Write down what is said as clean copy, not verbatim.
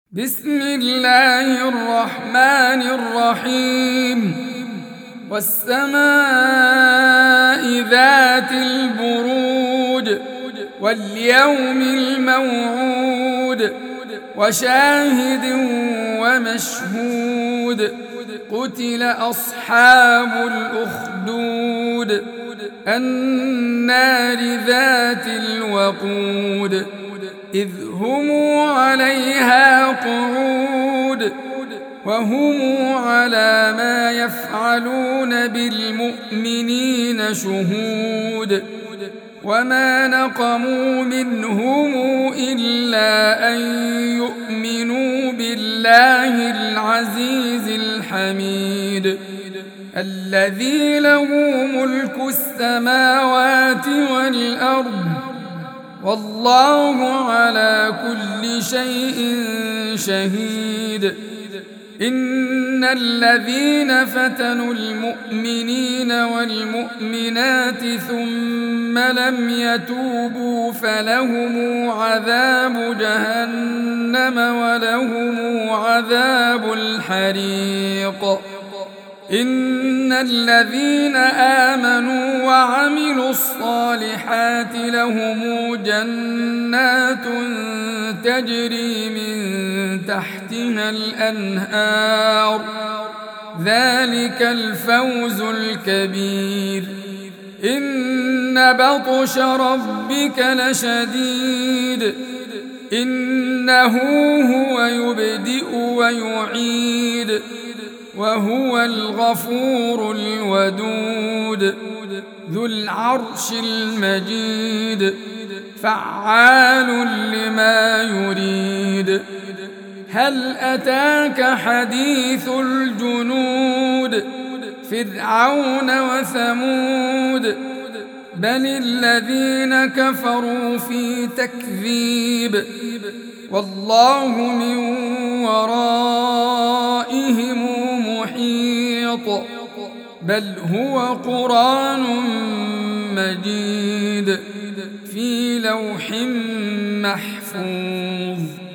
بسم الله الرحمن الرحيم والسماء ذات البروج واليوم الموعود وشاهد ومشهود قتل أصحاب الأخدود النار ذات الوقود إذ هم عليها قعود وهم على ما يفعلون بالمؤمنين شهود وما نقموا منهم إلا أن يؤمنوا بالله العزيز الحميد الذي له ملك السماوات والأرض والله على كل شيء شهيد إن الذين فتنوا المؤمنين والمؤمنات ثم لم يتوبوا فلهم عذاب جهنم ولهم عذاب الحريق إن الذين آمنوا وعملوا الصالحات لهم جنات تجري من تحتها الأنهار ذلك الفوز الكبير إن بطش ربك لشديد إنه هو يبدئ ويعيد وهو الغفور الودود ذو العرش المجيد فعال لما يريد هل أتاك حديث الجنود فرعون وثمود بل الذين كفروا في تكذيب والله من ورائهم محيط بل هو قرآن مجيد في لوح محفوظ